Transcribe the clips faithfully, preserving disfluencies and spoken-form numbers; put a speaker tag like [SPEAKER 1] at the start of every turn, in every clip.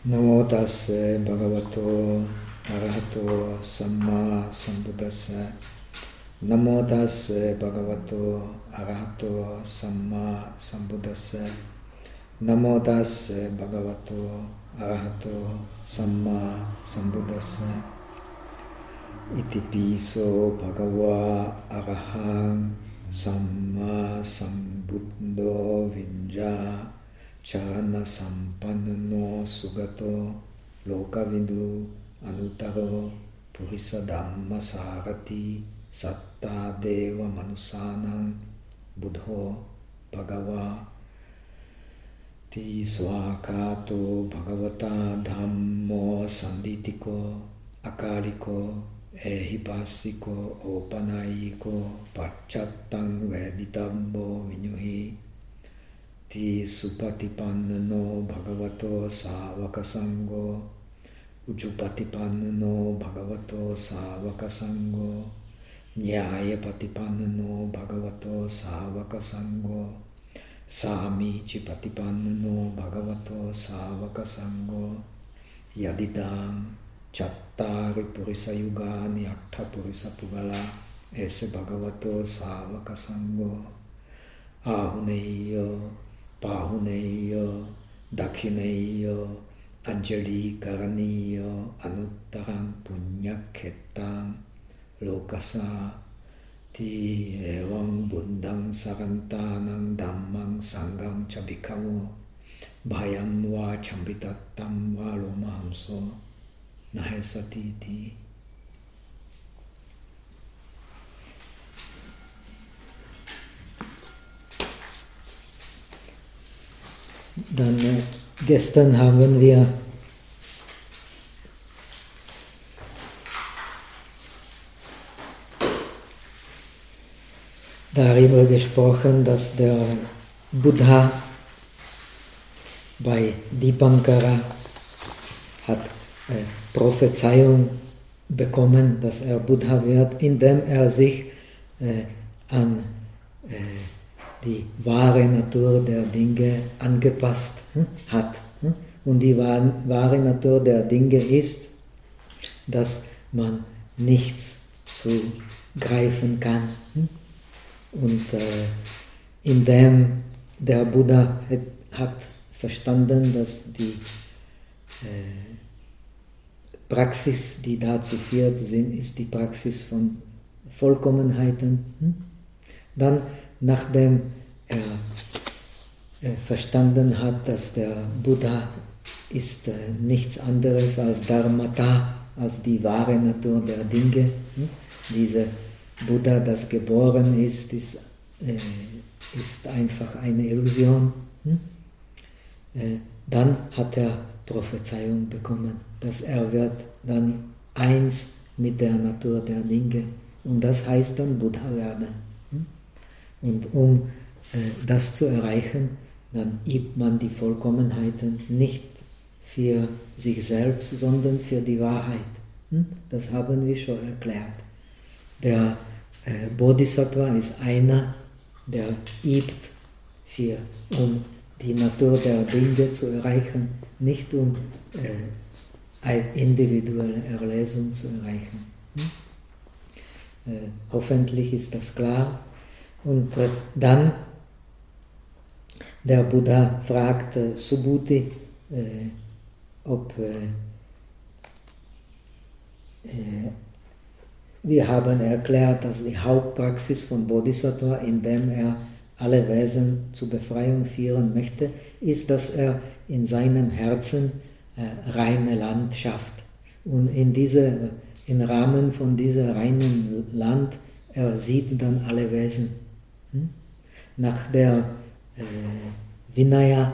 [SPEAKER 1] Namo tassa bhagavato arahato samma sambuddhassa. Namo tassa bhagavato arahato samma sambuddhassa. Namo tassa bhagavato arahato samma sambuddhassa. Iti piso bhagava arahang samma sambuddho vinja charana sampanno sugato lokavindu anutaro purisa dhamma sarati satta deva manusanam buddho bhagava ti swakato bhagavata dhammo sanditiko akaliko ehipasiko opanayiko pacchattam veditabbo vinyuhi ti supatipanno bhagavato savakasango ujupatipanno bhagavato savakasango nyayapatipanno bhagavato savakasango samicipatipanno bhagavato savakasango yadidam chattari purisa yugani atta purisa pugala esse bhagavato savakasango ahuneyo pahuneyo dakhineyo anjali karaniyo anuttarang punyakhetang lokasa ti evam buddhang sarantanang dhammang sangham cha bhikkhavo bhayam va chambitattam va lomahamso nahesati ti. Dann äh, gestern haben wir darüber gesprochen, dass der Buddha bei Dipankara hat äh, Prophezeiung bekommen, dass er Buddha wird, indem er sich äh, an äh, die wahre Natur der Dinge angepasst hm, hat. Hm? Und die wahre Natur der Dinge ist, dass man nichts zugreifen kann. Hm? Und äh, indem der Buddha hat, hat verstanden, dass die äh, Praxis, die dazu führt, sind, ist die Praxis von Vollkommenheiten. Hm? Dann nachdem er äh, verstanden hat, dass der Buddha ist äh, nichts anderes als Dharmata, als die wahre Natur der Dinge. Hm? Diese Buddha, das geboren ist, ist, äh, ist einfach eine Illusion. Hm? Äh, dann hat er Prophezeiung bekommen, dass er wird dann eins mit der Natur der Dinge. Und das heißt dann Buddha werden. Hm? Und um äh, das zu erreichen, dann übt man die Vollkommenheiten nicht für sich selbst, sondern für die Wahrheit. Hm? Das haben wir schon erklärt. Der äh, Bodhisattva ist einer, der übt, für, um die Natur der Dinge zu erreichen, nicht um äh, eine individuelle Erlesung zu erreichen. Hm? Äh, hoffentlich ist das klar. Und äh, dann, der Buddha fragt äh, Subhuti, äh, ob äh, äh, wir haben erklärt, dass die Hauptpraxis von Bodhisattva, indem er alle Wesen zur Befreiung führen möchte, ist, dass er in seinem Herzen äh, reine Land schafft. Und in diese, im Rahmen von diesem reinen Land, er sieht dann alle Wesen. Hm? Nach der äh, Vinaya,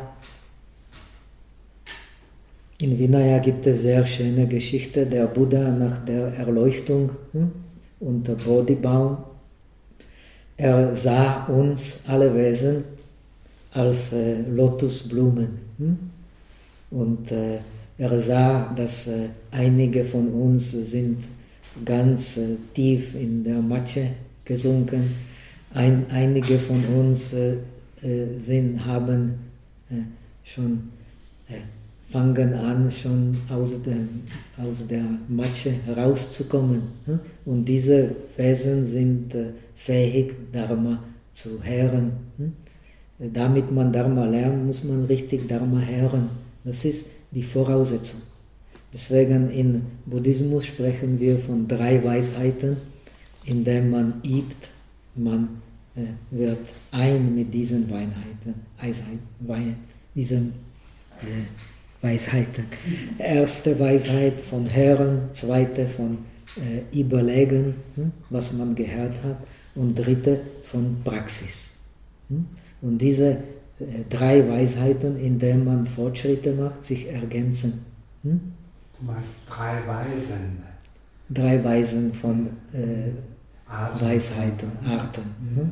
[SPEAKER 1] in Vinaya gibt es sehr schöne Geschichte, der Buddha nach der Erleuchtung hm? unter Bodhibaum. Er sah uns alle Wesen als äh, Lotusblumen. Hm? Und äh, er sah, dass äh, einige von uns sind ganz äh, tief in der Matsche gesunken. Ein, einige von uns äh, äh, sind, haben äh, schon äh, fangen an, schon aus, dem, aus der Matsche rauszukommen. Und diese Wesen sind fähig, Dharma zu hören. Damit man Dharma lernt, muss man richtig Dharma hören. Das ist die Voraussetzung. Deswegen im Buddhismus sprechen wir von drei Weisheiten, indem man übt, man äh, wird ein mit diesen Weisheiten, Weisheiten diesen äh, Weisheiten. Erste Weisheit von Hören, zweite von äh, Überlegen, hm, was man gehört hat, und dritte von Praxis. Hm? Und diese äh, drei Weisheiten, in denen man Fortschritte macht, sich ergänzen. Hm?
[SPEAKER 2] Du meinst drei Weisen?
[SPEAKER 1] Drei Weisen von äh,
[SPEAKER 2] Arten.
[SPEAKER 1] Weisheiten, Arten. Mhm.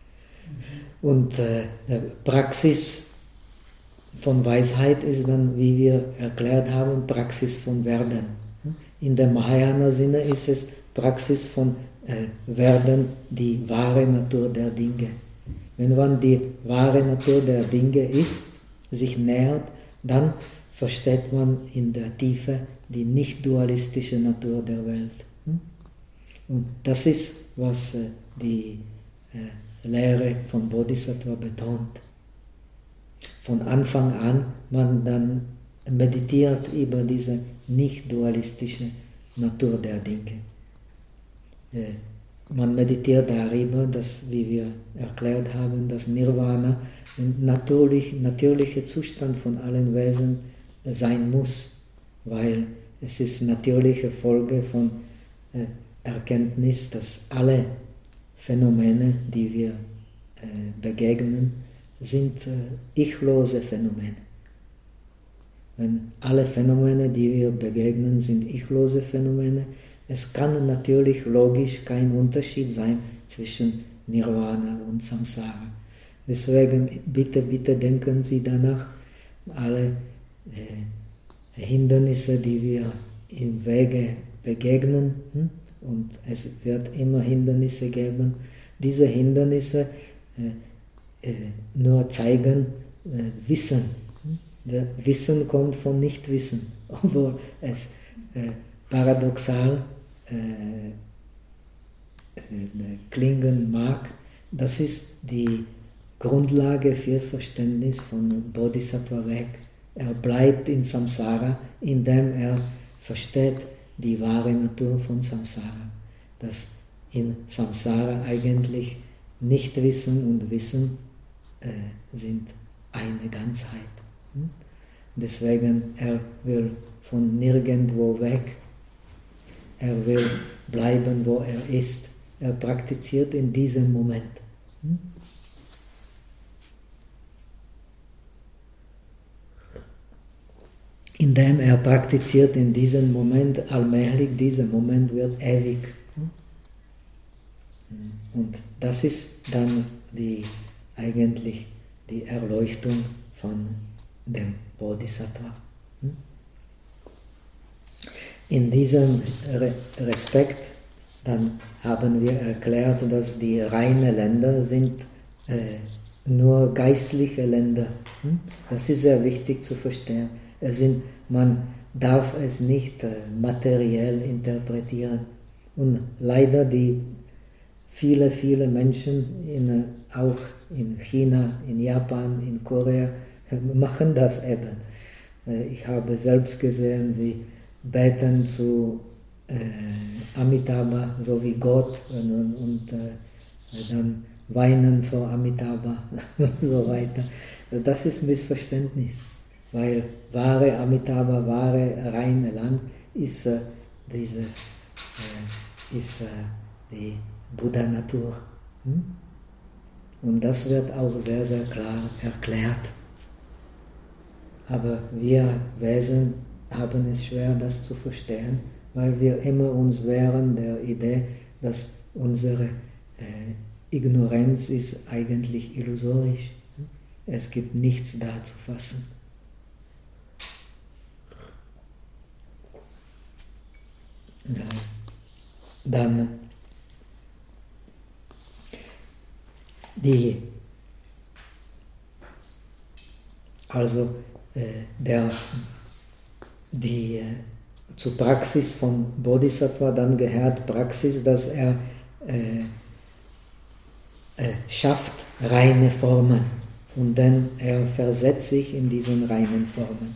[SPEAKER 1] Und äh, Praxis von Weisheit ist dann, wie wir erklärt haben, Praxis von Werden. In der Mahayana-Sinne ist es Praxis von äh, Werden, die wahre Natur der Dinge. Wenn man die wahre Natur der Dinge ist, sich nähert, dann versteht man in der Tiefe die nicht-dualistische Natur der Welt. Und das ist, was äh, die äh, Lehre von Bodhisattva betont. Von Anfang an man dann meditiert über diese nicht-dualistische Natur der Dinge. Äh, man meditiert darüber, dass, wie wir erklärt haben, dass Nirvana ein natürlich, natürlicher Zustand von allen Wesen sein muss, weil es ist natürliche Folge von äh, Erkenntnis, dass alle Phänomene, die wir äh, begegnen, sind äh, ichlose Phänomene. Wenn alle Phänomene, die wir begegnen, sind ichlose Phänomene, es kann natürlich logisch kein Unterschied sein zwischen Nirvana und Samsara. Deswegen bitte, bitte denken Sie danach, alle äh, Hindernisse, die wir im Wege begegnen, hm? Und es wird immer Hindernisse geben, diese Hindernisse äh, äh, nur zeigen äh, Wissen. Hm? Der Wissen kommt von Nichtwissen, obwohl es äh, paradoxal äh, äh, klingen mag. Das ist die Grundlage für Verständnis von Bodhisattva-Weg. Er bleibt in Samsara, indem er versteht die wahre Natur von Samsara. Dass in Samsara eigentlich Nichtwissen und Wissen äh, sind eine Ganzheit. Hm? Deswegen er will von nirgendwo weg. Er will bleiben, wo er ist. Er praktiziert in diesem Moment. Hm? Indem er praktiziert in diesem Moment allmählich, dieser Moment wird ewig. Und das ist dann die, eigentlich die Erleuchtung von dem Bodhisattva. In diesem Respekt dann haben wir erklärt, dass die reinen Länder sind äh, nur geistliche Länder. Das ist sehr wichtig zu verstehen. Es sind, man darf es nicht äh, materiell interpretieren. Und leider die viele, viele Menschen, in, auch in China, in Japan, in Korea, machen das eben. Äh, ich habe selbst gesehen, sie beten zu äh, Amitabha, so wie Gott, und, und äh, dann weinen vor Amitabha und so weiter. Das ist Missverständnis, weil wahre Amitabha, wahre reine Land ist, äh, dieses, äh, ist äh, die Buddha-Natur. Hm? Und das wird auch sehr, sehr klar erklärt. Aber wir Wesen haben es schwer, das zu verstehen, weil wir immer uns wehren der Idee, dass unsere äh, Ignoranz ist eigentlich illusorisch. Es gibt nichts da zu fassen. Ja. Dann die, also äh, der die, zur Praxis von Bodhisattva dann gehört Praxis, dass er äh, äh, schafft reine Formen und dann er versetzt sich in diesen reinen Formen.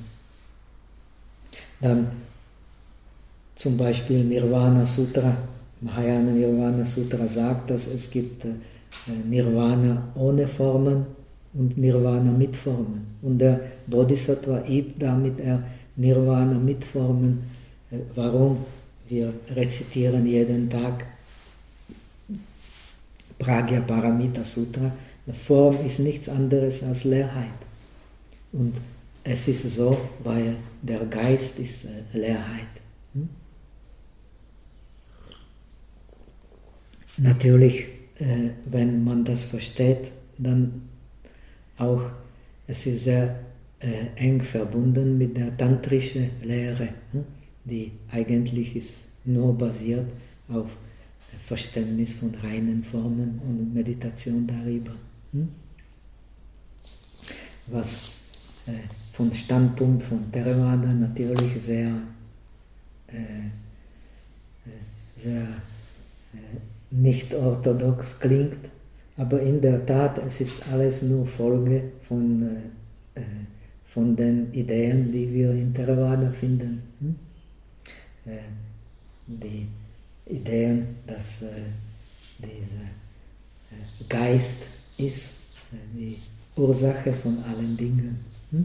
[SPEAKER 1] Dann zum Beispiel Nirvana Sutra, Mahayana Nirvana Sutra sagt, dass es gibt äh, Nirvana ohne Formen und Nirvana mit Formen. Und der Bodhisattva übt damit er Nirvana mit Formen. Äh, warum? Wir rezitieren jeden Tag Pragya-Paramita Sutra. Die Form ist nichts anderes als Leerheit. Und es ist so, weil der Geist ist äh, Leerheit. Hm? Natürlich, äh, wenn man das versteht, dann auch, es ist sehr äh, eng verbunden mit der tantrischen Lehre, hm? die eigentlich ist nur basiert auf Verständnis von reinen Formen und Meditation darüber. Hm? Was äh, vom Standpunkt von Theravada natürlich sehr, äh, sehr äh, nicht orthodox klingt, aber in der Tat, es ist alles nur Folge von, äh, von den Ideen, die wir in Theravada finden. Hm? Äh, die Ideen, dass äh, dieser äh, Geist ist äh, die Ursache von allen Dingen. Hm?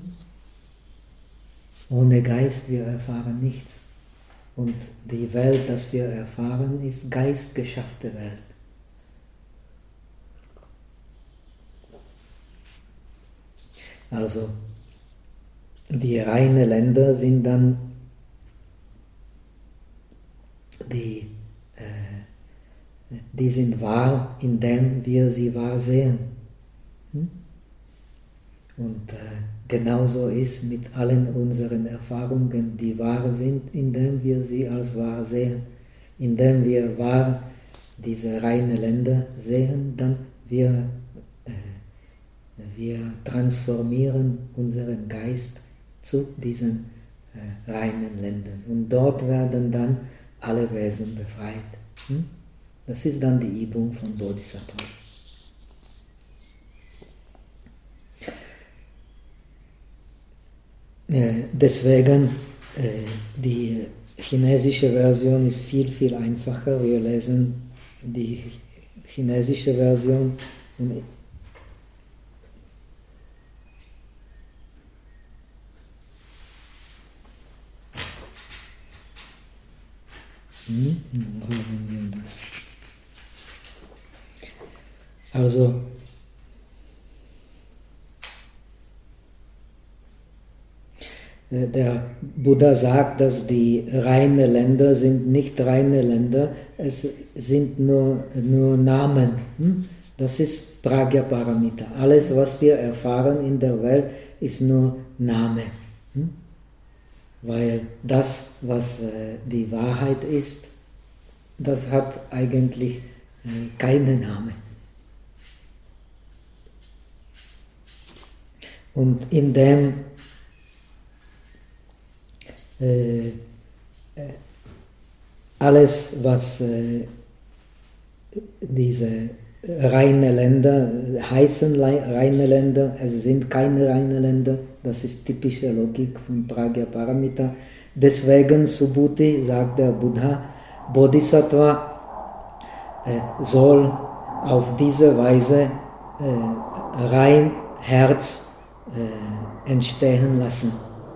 [SPEAKER 1] Ohne Geist wir erfahren nichts. Und die Welt, das wir erfahren, ist geistgeschaffte Welt. Also die reinen Länder sind dann die, äh, die sind wahr, indem wir sie wahr sehen. Hm? Und äh, genauso ist mit allen unseren Erfahrungen, die wahr sind, indem wir sie als wahr sehen. Indem wir wahr diese reinen Länder sehen, dann wir, äh, wir transformieren unseren Geist zu diesen äh, reinen Ländern. Und dort werden dann alle Wesen befreit. Hm? Das ist dann die Übung von Bodhisattvas. Äh, deswegen, äh, die chinesische Version ist viel, viel einfacher. Wir lesen die chinesische Version und hm? Also der Buddha sagt, dass die reinen Länder sind nicht reine Länder, es sind nur, nur Namen. Das ist Pragya-Paramita. Alles, was wir erfahren in der Welt, ist nur Name. Weil das, was die Wahrheit ist, das hat eigentlich keinen Namen. Und in dem Äh, äh, alles, was äh, diese reine Länder heißen, reine Länder, es sind keine reine Länder, das ist typische Logik von Pragya-Paramita. Deswegen, Subhuti, sagt der Buddha, Bodhisattva äh, soll auf diese Weise äh, rein Herz äh, entstehen lassen.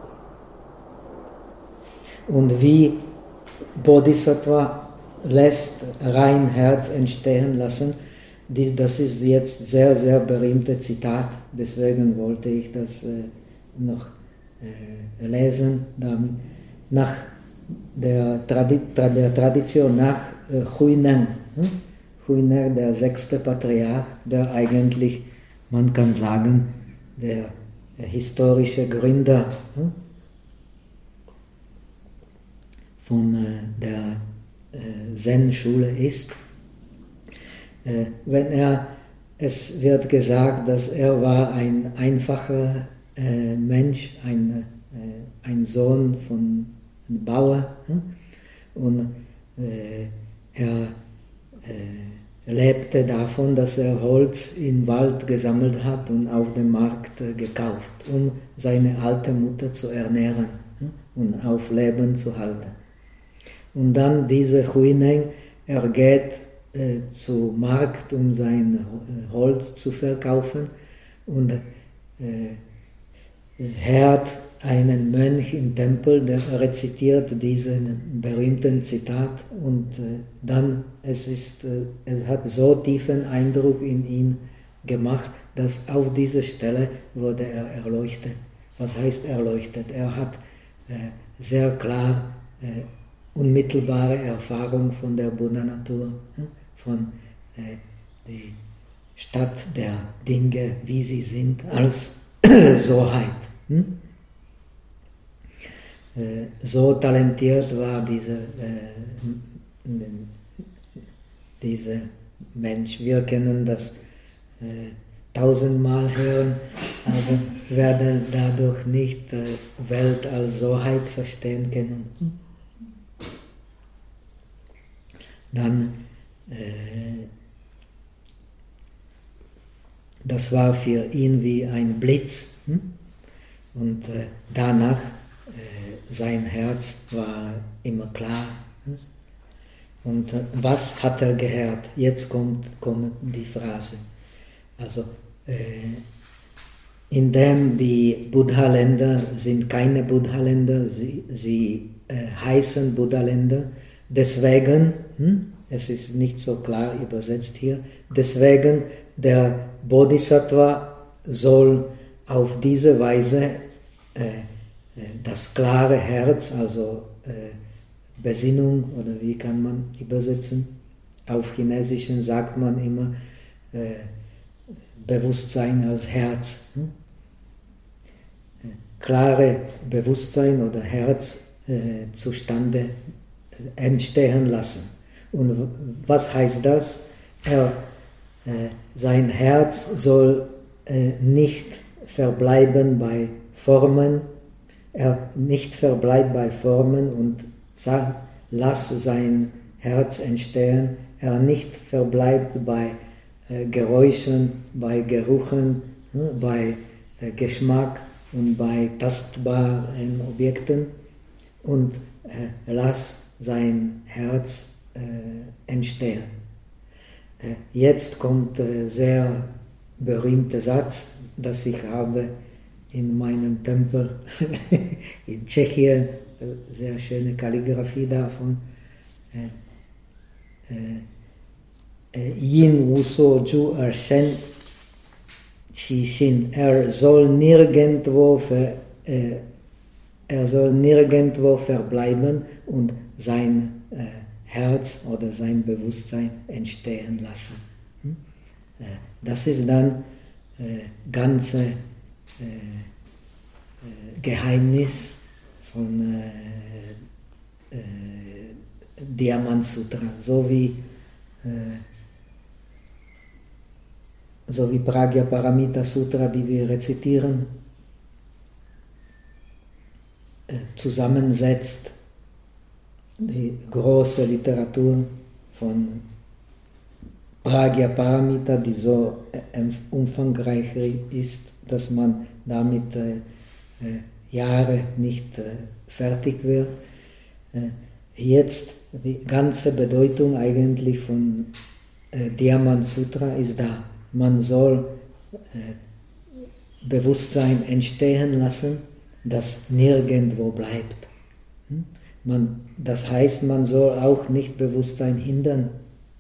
[SPEAKER 1] Und wie Bodhisattva lässt rein Herz entstehen lassen, das ist jetzt sehr, sehr berühmtes Zitat, deswegen wollte ich das äh, noch äh, lesen. Damit. Nach der, Tradi der Tradition, nach äh, Huineng, hm? Huineng, der sechste Patriarch, der eigentlich, man kann sagen, der äh, historische Gründer, hm? von äh, der äh, Zen-Schule ist. Äh, wenn er, es wird gesagt, dass er war ein einfacher äh, Mensch, ein äh, ein Sohn von einem Bauer, äh, und äh, er äh, lebte davon, dass er Holz im Wald gesammelt hat und auf dem Markt äh, gekauft, um seine alte Mutter zu ernähren, äh, und auf Leben zu halten. Und dann dieser Huineng, er geht äh, zum Markt, um sein Holz zu verkaufen, und äh, hört einen Mönch im Tempel, der rezitiert diesen berühmten Zitat, und äh, dann, es, ist, äh, es hat so tiefen Eindruck in ihn gemacht, dass auf dieser Stelle wurde er erleuchtet. Was heißt erleuchtet? Er hat äh, sehr klar äh, unmittelbare Erfahrung von der Buddha-Natur, äh, von äh, der Stadt der Dinge, wie sie sind, als Soheit. Hm? Äh, so talentiert war dieser äh, diese Mensch. Wir kennen das äh, tausendmal hören, aber werden dadurch nicht äh, Welt als Soheit verstehen können. Dann äh, das war für ihn wie ein Blitz, hm? Und äh, danach äh, sein Herz war immer klar. Hm? Und äh, was hat er gehört? Jetzt kommt, kommt die Phrase. Also äh, indem die Buddha-Länder sind keine Buddha-Länder, sie, sie äh, heißen Buddha-Länder, deswegen, hm? Es ist nicht so klar übersetzt hier, deswegen der Bodhisattva soll auf diese Weise äh, das klare Herz, also äh, Besinnung, oder wie kann man übersetzen? Auf Chinesischen sagt man immer äh, Bewusstsein als Herz. Hm? Äh, klare Bewusstsein oder Herz äh, zustande äh, entstehen lassen. Und was heißt das? Er, äh, sein Herz soll äh, nicht verbleiben bei Formen, er nicht verbleibt bei Formen und sagt, lass sein Herz entstehen, er nicht verbleibt bei äh, Geräuschen, bei Gerüchen, äh, bei äh, Geschmack und bei tastbaren Objekten, und äh, lass sein Herz Äh, entstehen. Äh, jetzt kommt ein äh, sehr berühmter Satz, das ich habe in meinem Tempel in Tschechien, äh, sehr schöne Kalligraphie davon. Äh, äh, Yin Wuso Ju Ershen Chi Shin, er soll nirgendwo ver, äh, er soll nirgendwo verbleiben und sein äh, Herz oder sein Bewusstsein entstehen lassen. Das ist dann äh, ganze äh, Geheimnis von äh, äh, Diamant Sutra, so wie äh, so wie Pragya-Paramita Sutra, die wir rezitieren, äh, zusammensetzt die große Literatur von Pragya-Paramita, die so umfangreich ist, dass man damit äh, äh, Jahre nicht äh, fertig wird. Äh, jetzt die ganze Bedeutung eigentlich von äh, Diamant Sutra ist da. Man soll äh, Bewusstsein entstehen lassen, das nirgendwo bleibt. Hm? Man, das heißt, man soll auch nicht Bewusstsein hindern,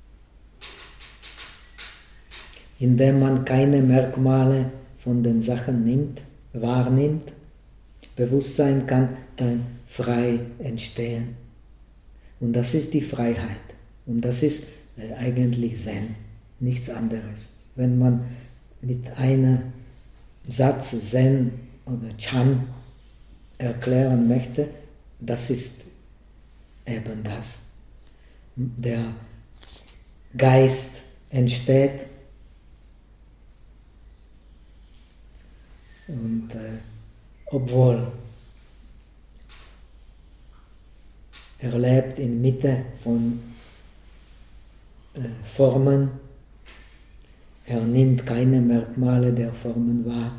[SPEAKER 1] indem man keine Merkmale von den Sachen nimmt, wahrnimmt. Bewusstsein kann dann frei entstehen. Und das ist die Freiheit. Und das ist äh, eigentlich Zen, nichts anderes. Wenn man mit einem Satz Zen oder Chan erklären möchte, das ist eben das. Der Geist entsteht und äh, obwohl er lebt in Mitte von äh, Formen, er nimmt keine Merkmale der Formen wahr.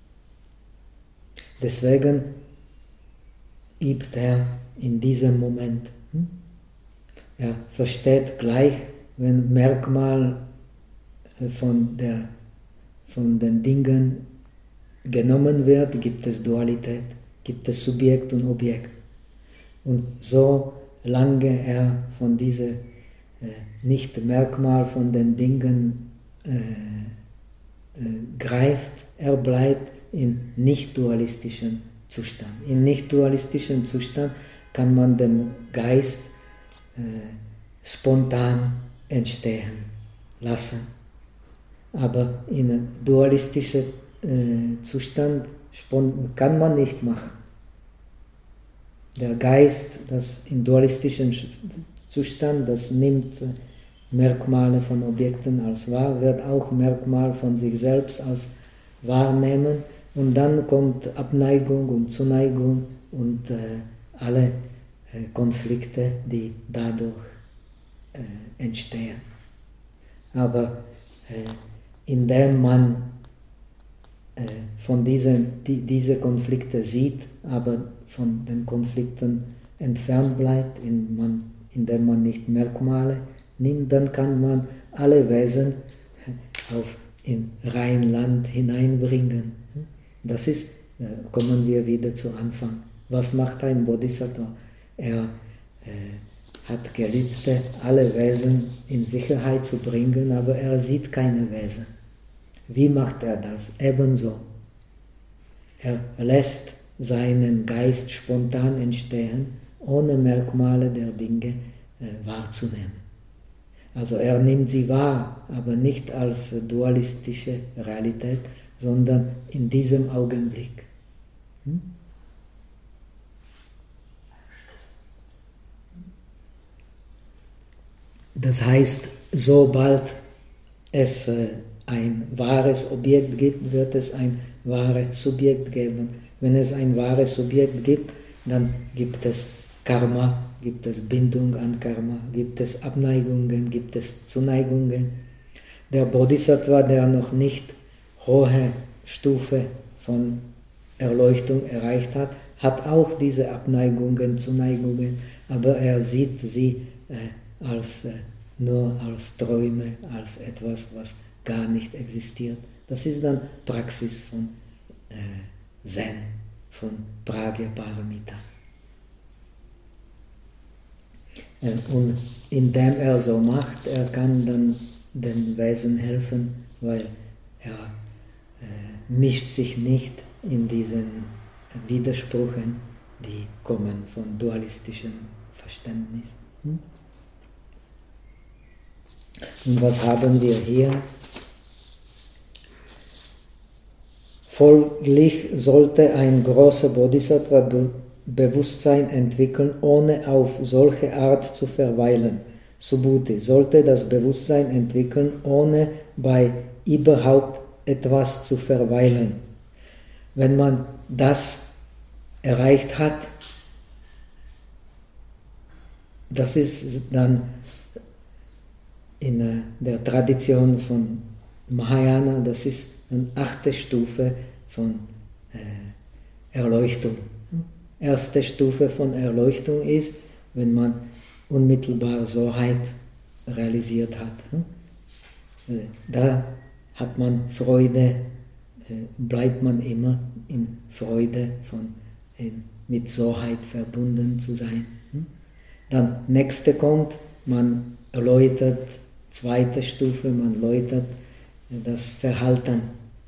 [SPEAKER 1] Deswegen übt er in diesem Moment. Hm? Er versteht gleich, wenn Merkmal von, der, von den Dingen genommen wird, gibt es Dualität, gibt es Subjekt und Objekt. Und so lange er von diesem äh, Nicht-Merkmal von den Dingen äh, äh, greift, er bleibt in nicht-dualistischen Zustand. In nicht-dualistischen Zustand kann man den Geist äh, spontan entstehen lassen. Aber in einem dualistischen äh, Zustand kann man nicht machen. Der Geist, das in dualistischen Zustand, das nimmt Merkmale von Objekten als wahr, wird auch Merkmal von sich selbst als wahrnehmen und dann kommt Abneigung und Zuneigung und äh, alle äh, Konflikte, die dadurch äh, entstehen. Aber äh, indem man äh, von diesen die, diese Konflikte sieht, aber von den Konflikten entfernt bleibt, in man, indem man nicht Merkmale nimmt, dann kann man alle Wesen auf in rein Land hineinbringen. Das ist, äh, kommen wir wieder zu Anfang. Was macht ein Bodhisattva? Er äh, hat Geliebte, alle Wesen in Sicherheit zu bringen, aber er sieht keine Wesen. Wie macht er das? Ebenso. Er lässt seinen Geist spontan entstehen, ohne Merkmale der Dinge äh, wahrzunehmen. Also er nimmt sie wahr, aber nicht als dualistische Realität, sondern in diesem Augenblick. Hm? Das heißt, sobald es äh, ein wahres Objekt gibt, wird es ein wahres Subjekt geben. Wenn es ein wahres Subjekt gibt, dann gibt es Karma, gibt es Bindung an Karma, gibt es Abneigungen, gibt es Zuneigungen. Der Bodhisattva, der noch nicht hohe Stufe von Erleuchtung erreicht hat, hat auch diese Abneigungen, Zuneigungen, aber er sieht sie äh, als, äh, nur als Träume, als etwas, was gar nicht existiert. Das ist dann Praxis von äh, Zen, von Prajnaparamita. Und indem er so macht, er kann dann den Wesen helfen, weil er äh, mischt sich nicht in diesen Widersprüchen, die kommen von dualistischem Verständnis. Hm? Und was haben wir hier? Folglich sollte ein großer Bodhisattva be Bewusstsein entwickeln, ohne auf solche Art zu verweilen. Subhuti sollte das Bewusstsein entwickeln, ohne bei überhaupt etwas zu verweilen. Wenn man das erreicht hat, das ist dann in der Tradition von Mahayana, das ist eine achte Stufe von äh, Erleuchtung. Erste Stufe von Erleuchtung ist, wenn man unmittelbar Soheit realisiert hat. Da hat man Freude, bleibt man immer in Freude, von, in, mit Soheit verbunden zu sein. Dann nächste kommt, man erläutert, zweite Stufe, man erläutert das Verhalten,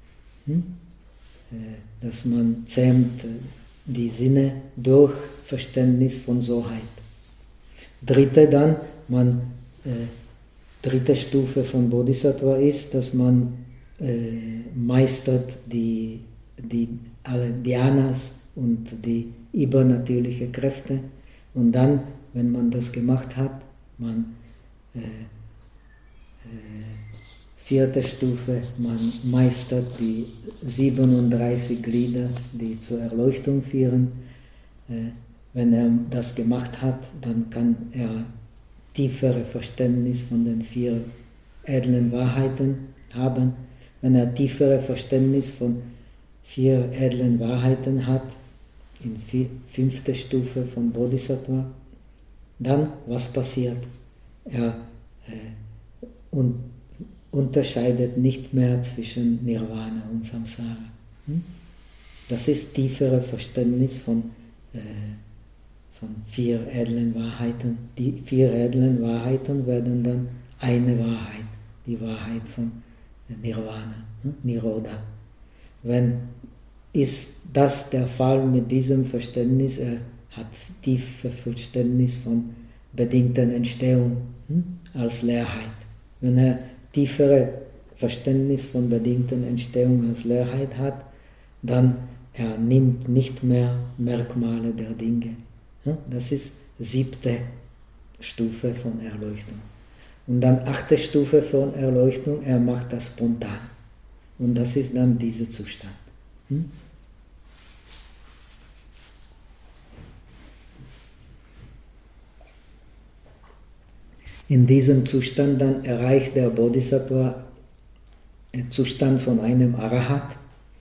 [SPEAKER 1] dass man zähmt die Sinne durch Verständnis von Soheit. Dritte dann, man, äh, dritte Stufe von Bodhisattva ist, dass man äh, meistert die, die alle Dhyanas und die übernatürlichen Kräfte. Und dann, wenn man das gemacht hat, man äh, äh, vierte Stufe, man meistert die siebenunddreißig Glieder, die zur Erleuchtung führen. wenn er das gemacht hat, dann kann er tiefere Verständnis von den vier edlen Wahrheiten haben. Wenn er tiefere Verständnis von vier edlen Wahrheiten hat, in vier, fünfte Stufe von Bodhisattva, dann was passiert? Er äh, un, unterscheidet nicht mehr zwischen Nirvana und Samsara. Hm? Das ist tiefere Verständnis von, äh, von vier edlen Wahrheiten. Die vier edlen Wahrheiten werden dann eine Wahrheit, die Wahrheit von Nirvana, hm? Nirodha. Wenn ist das der Fall mit diesem Verständnis, er hat tiefes Verständnis von bedingten Entstehung hm? als Leerheit. Wenn er tiefere Verständnis von bedingten Entstehung als Leerheit hat, dann er nimmt nicht mehr Merkmale der Dinge. Das ist siebte Stufe von Erleuchtung. Und dann achte Stufe von Erleuchtung, er macht das spontan. Und das ist dann dieser Zustand. Hm? In diesem Zustand dann erreicht der Bodhisattva den Zustand von einem Arahat.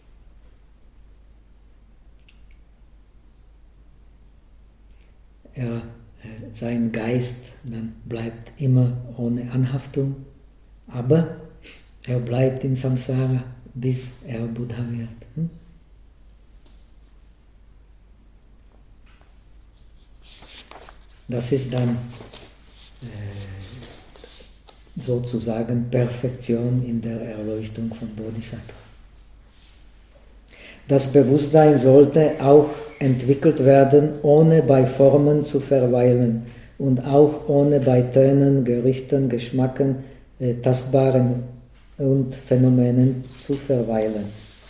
[SPEAKER 1] Er, sein Geist dann bleibt immer ohne Anhaftung, aber er bleibt in Samsara, bis er Buddha wird. Hm? Das ist dann äh, sozusagen Perfektion in der Erleuchtung von Bodhisattva. Das Bewusstsein sollte auch entwickelt werden, ohne bei Formen zu verweilen und auch ohne bei Tönen, Gerüchten, Geschmacken, äh, Tastbaren und Phänomenen zu verweilen.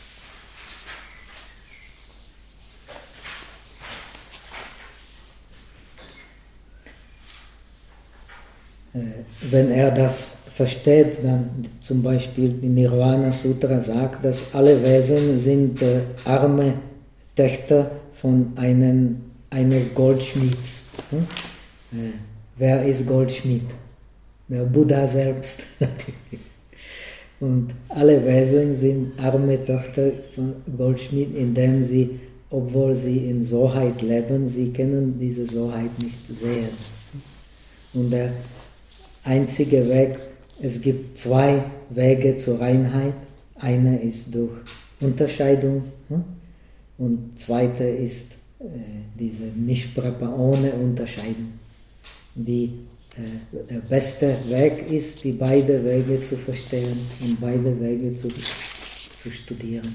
[SPEAKER 1] Äh, wenn er das versteht, dann zum Beispiel in Nirvana Sutra sagt, dass alle Wesen sind äh, arme Töchter von einem, eines Goldschmieds. Hm? Äh, wer ist Goldschmied? Der Buddha selbst natürlich. Und alle Wesen sind arme Töchter von Goldschmied, indem sie, obwohl sie in Soheit leben, sie können diese Soheit nicht sehen. Und der einzige Weg, es gibt zwei Wege zur Reinheit. Einer ist durch Unterscheidung hm? und zweite ist äh, diese Nishprapa ohne Unterscheidung. Die, äh, der beste Weg ist, die beiden Wege zu verstehen und beide Wege zu, zu studieren.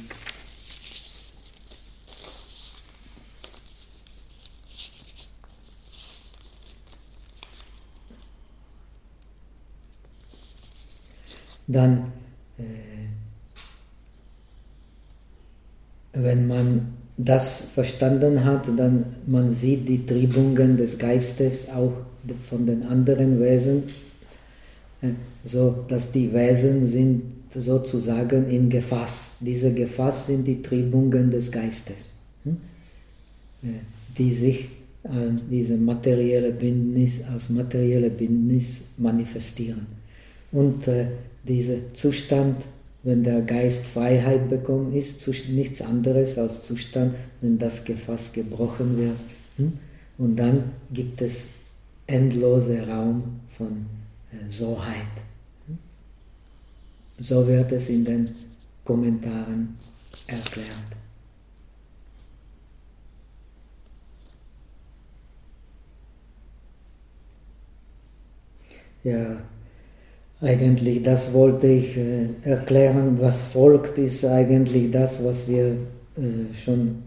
[SPEAKER 1] Dann, äh, wenn man das verstanden hat, dann man sieht die Tribungen des Geistes auch von den anderen Wesen, äh, so dass die Wesen sind sozusagen in Gefäß. Diese Gefäß sind die Tribungen des Geistes, hm? äh, die sich an diese materielle Bindnis, als materielle Bindnis manifestieren. Und äh, dieser Zustand, wenn der Geist Freiheit bekommt, ist nichts anderes als Zustand, wenn das Gefäß gebrochen wird. Und dann gibt es endlose Raum von Soheit. So wird es in den Kommentaren erklärt. Ja. Eigentlich, das wollte ich äh, erklären, was folgt, ist eigentlich das, was wir äh, schon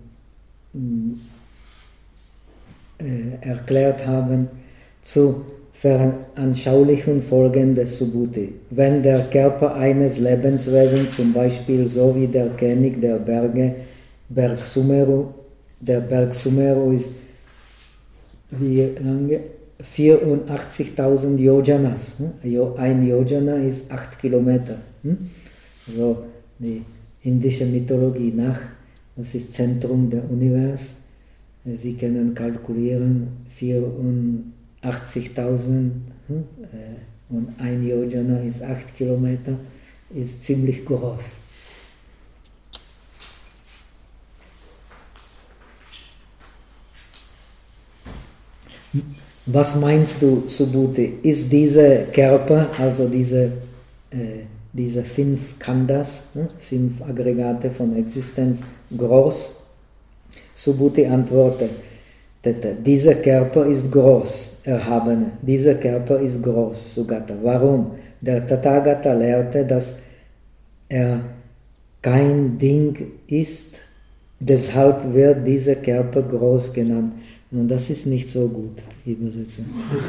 [SPEAKER 1] äh, erklärt haben, zu veranschaulichen Folgen des Subhuti. Wenn der Körper eines Lebenswesens, zum Beispiel so wie der König der Berge, Berg Sumeru, der Berg Sumeru ist wie lange? vierundachtzigtausend Yojanas. Ein Yojana ist acht Kilometer. So die indische Mythologie nach, das ist Zentrum der Universum. Sie können kalkulieren, vierundachtzigtausend hm, und ein Yojana ist acht Kilometer, ist ziemlich groß. Was meinst du, Subhuti? Ist dieser Körper, also diese, äh, diese fünf Khandas, hm, fünf Aggregate von Existenz, groß? Subhuti antwortet, dieser Körper ist groß, erhaben. Dieser Körper ist groß, Sugata. Warum? Der Tathagata lehrte, dass er kein Ding ist, deshalb wird dieser Körper groß genannt. Und das ist nicht so gut, die Übersetzung.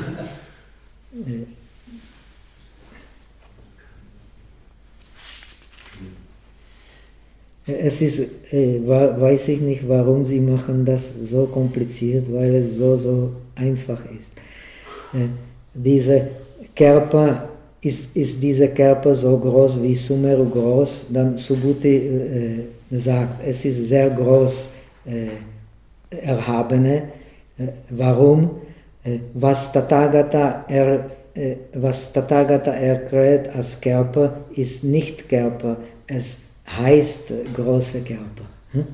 [SPEAKER 1] Es ist, äh, weiß ich nicht, warum sie machen das so kompliziert, weil es so, so einfach ist. Äh, dieser Körper, ist, ist dieser Körper so groß wie Sumeru groß, dann Subhuti äh, sagt, es ist sehr groß äh, Erhabene. Äh, warum? Äh, was Tathagata er, äh, was Tathagata erklärt als Körper, ist nicht Körper, es heißt große Körper.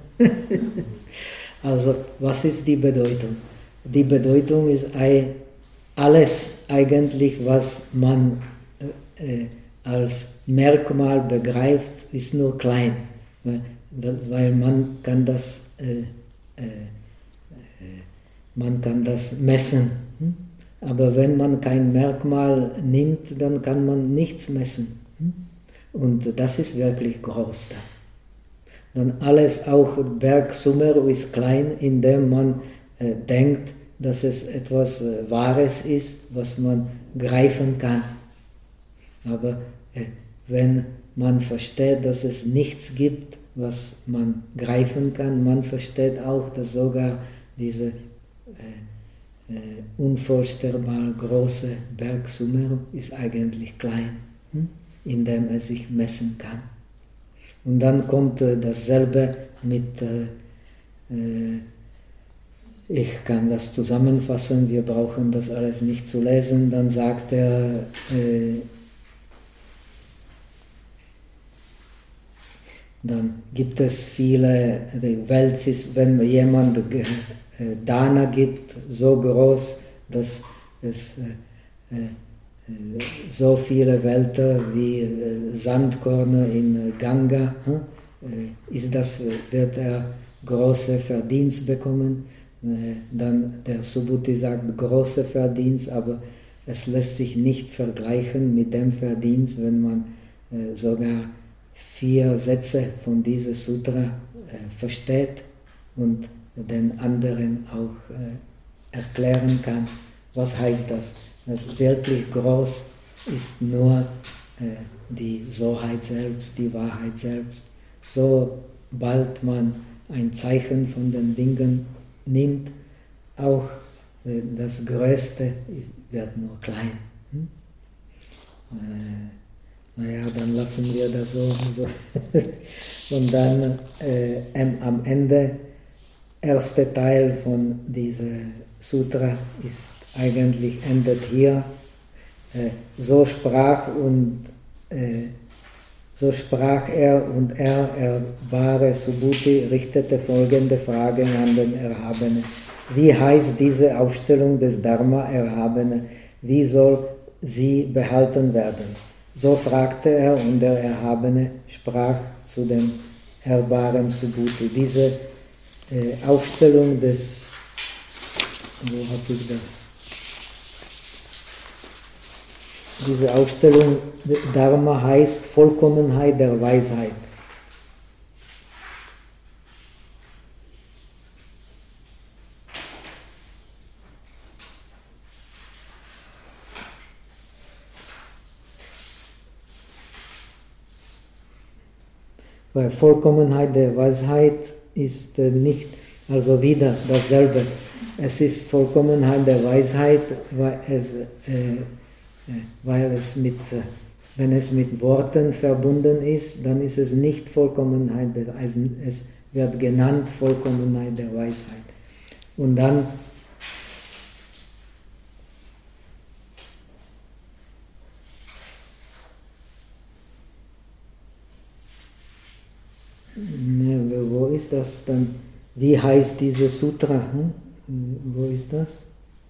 [SPEAKER 1] Also, was ist die Bedeutung? Die Bedeutung ist alles eigentlich, was man äh, als Merkmal begreift, ist nur klein, weil, weil man kann das, äh, äh, man kann das messen. Aber wenn man kein Merkmal nimmt, dann kann man nichts messen. Und das ist wirklich groß da. Dann alles, auch Berg Sumeru ist klein, indem man äh, denkt, dass es etwas äh, Wahres ist, was man greifen kann. Aber äh, wenn man versteht, dass es nichts gibt, was man greifen kann, man versteht auch, dass sogar diese äh, äh, unvorstellbar große Berg Sumeru ist eigentlich klein. Hm? Indem er sich messen kann. Und dann kommt äh, dasselbe mit, äh, äh, ich kann das zusammenfassen, wir brauchen das alles nicht zu lesen, dann sagt er, äh, dann gibt es viele, die Welt ist, wenn jemand äh, Dana gibt, so groß, dass es äh, äh, so viele Wälder wie Sandkörner in Ganga, ist das, wird er große Verdienst bekommen. Dann der Subhuti sagt große Verdienst, aber es lässt sich nicht vergleichen mit dem Verdienst, wenn man sogar vier Sätze von diesem Sutra versteht und den anderen auch erklären kann. Was heißt das? Das wirklich groß ist nur äh, die Soheit selbst, die Wahrheit selbst. Sobald man ein Zeichen von den Dingen nimmt, auch äh, das Größte wird nur klein. Hm? Äh, naja, dann lassen wir das so. so. Und dann äh, am Ende, erster Teil von diesem Sutra ist eigentlich endet hier, äh, so sprach und äh, so sprach er und er, erbare Subhuti, richtete folgende Fragen an den Erhabenen. Wie heißt diese Aufstellung des Dharma, Erhabene? Wie soll sie behalten werden? So fragte er und der Erhabene sprach zu dem erbaren Subhuti. Diese äh, Aufstellung des, wo habe ich das? Diese Aufstellung Dharma heißt Vollkommenheit der Weisheit. Weil Vollkommenheit der Weisheit ist nicht, also wieder dasselbe. Es ist Vollkommenheit der Weisheit, weil es äh, weil es mit, wenn es mit Worten verbunden ist, dann ist es nicht Vollkommenheit der Weisheit, es wird genannt Vollkommenheit der Weisheit. Und dann ja, wo ist das dann? Wie heißt dieses Sutra? Hm? Wo ist das?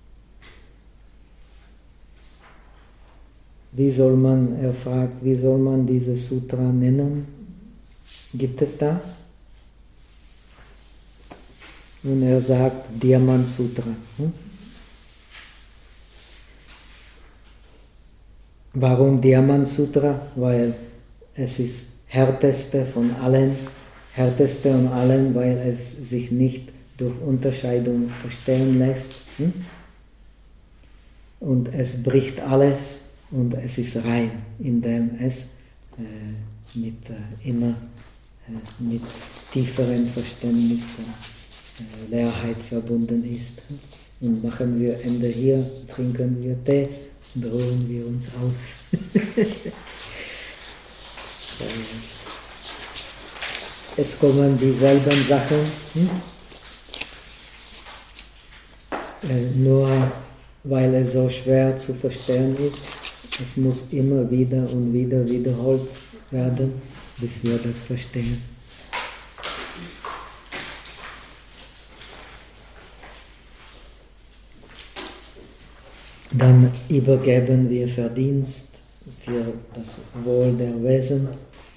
[SPEAKER 1] Wie soll man, er fragt, wie soll man dieses Sutra nennen? Gibt es da? Und er sagt Diamant Sutra. Hm? Warum Diamant Sutra? Weil es ist härteste von allen, härteste von allen, weil es sich nicht durch Unterscheidung verstehen lässt. Hm? Und es bricht alles und es ist rein, indem es äh, mit, äh, immer äh, mit tieferem Verständnis von äh, Leerheit verbunden ist. Und machen wir Ende hier, trinken wir Tee und ruhen wir uns aus. Es kommen dieselben Sachen, hm? äh, nur weil es so schwer zu verstehen ist. Es muss immer wieder und wieder wiederholt werden, bis wir das verstehen. Dann übergeben wir Verdienst für das Wohl der Wesen.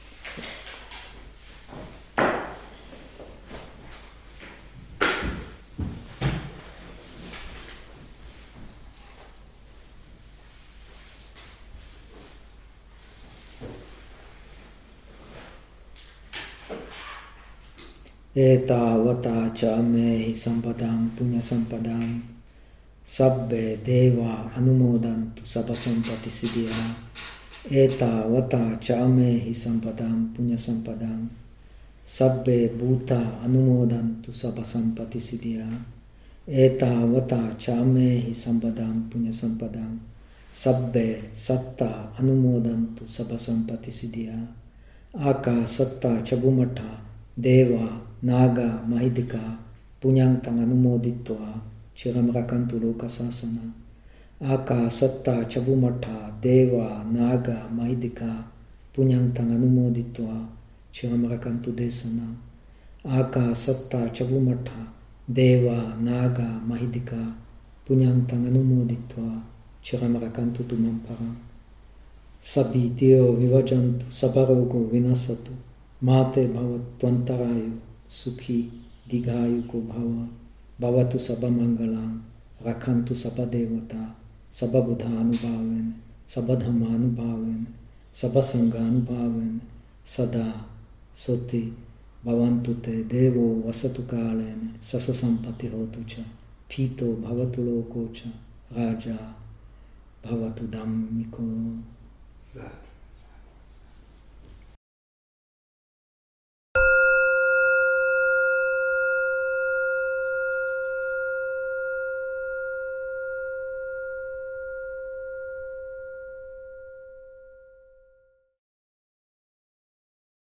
[SPEAKER 1] Eta vata cha mehi sampadam punya sampadam sabbe deva anumodantu sabba sampati siddhya. Eta vata cha mehi sampadam punya sampadam sabbe bhuta anumodantu sabba sampati siddhya. Eta vata cha mehi sampadam punya sampadam sabbe satta anumodantu sabba sampati siddhya. Aka satta chabumata Deva, Naga, Mahidika, Punyang tang anumoditva, Chiram rakantu lokasasana. Aka satta chabumata, Deva, Naga, Mahidika, Punyang tang anumoditva, Chiram rakantu desana. Aka satta chabumata, Deva, Naga, Mahidika, Punyang tang anumoditva, Chiram rakantu tumampara. Sabi Dio vivajantu, sabarogo vinasatu. Mate bhavat tvantarayu sukhi digayuko bhava bhavatu sabba mangalam rakhantu sabba devata sabba buddha anubhaven sabba dhamma anubhaven sabba sangha anubhaven sada soti bhavantu te devo vasatu kalene sasa sampati hotu cha pito bhavatu loko cha raja bhavatu dhammiko.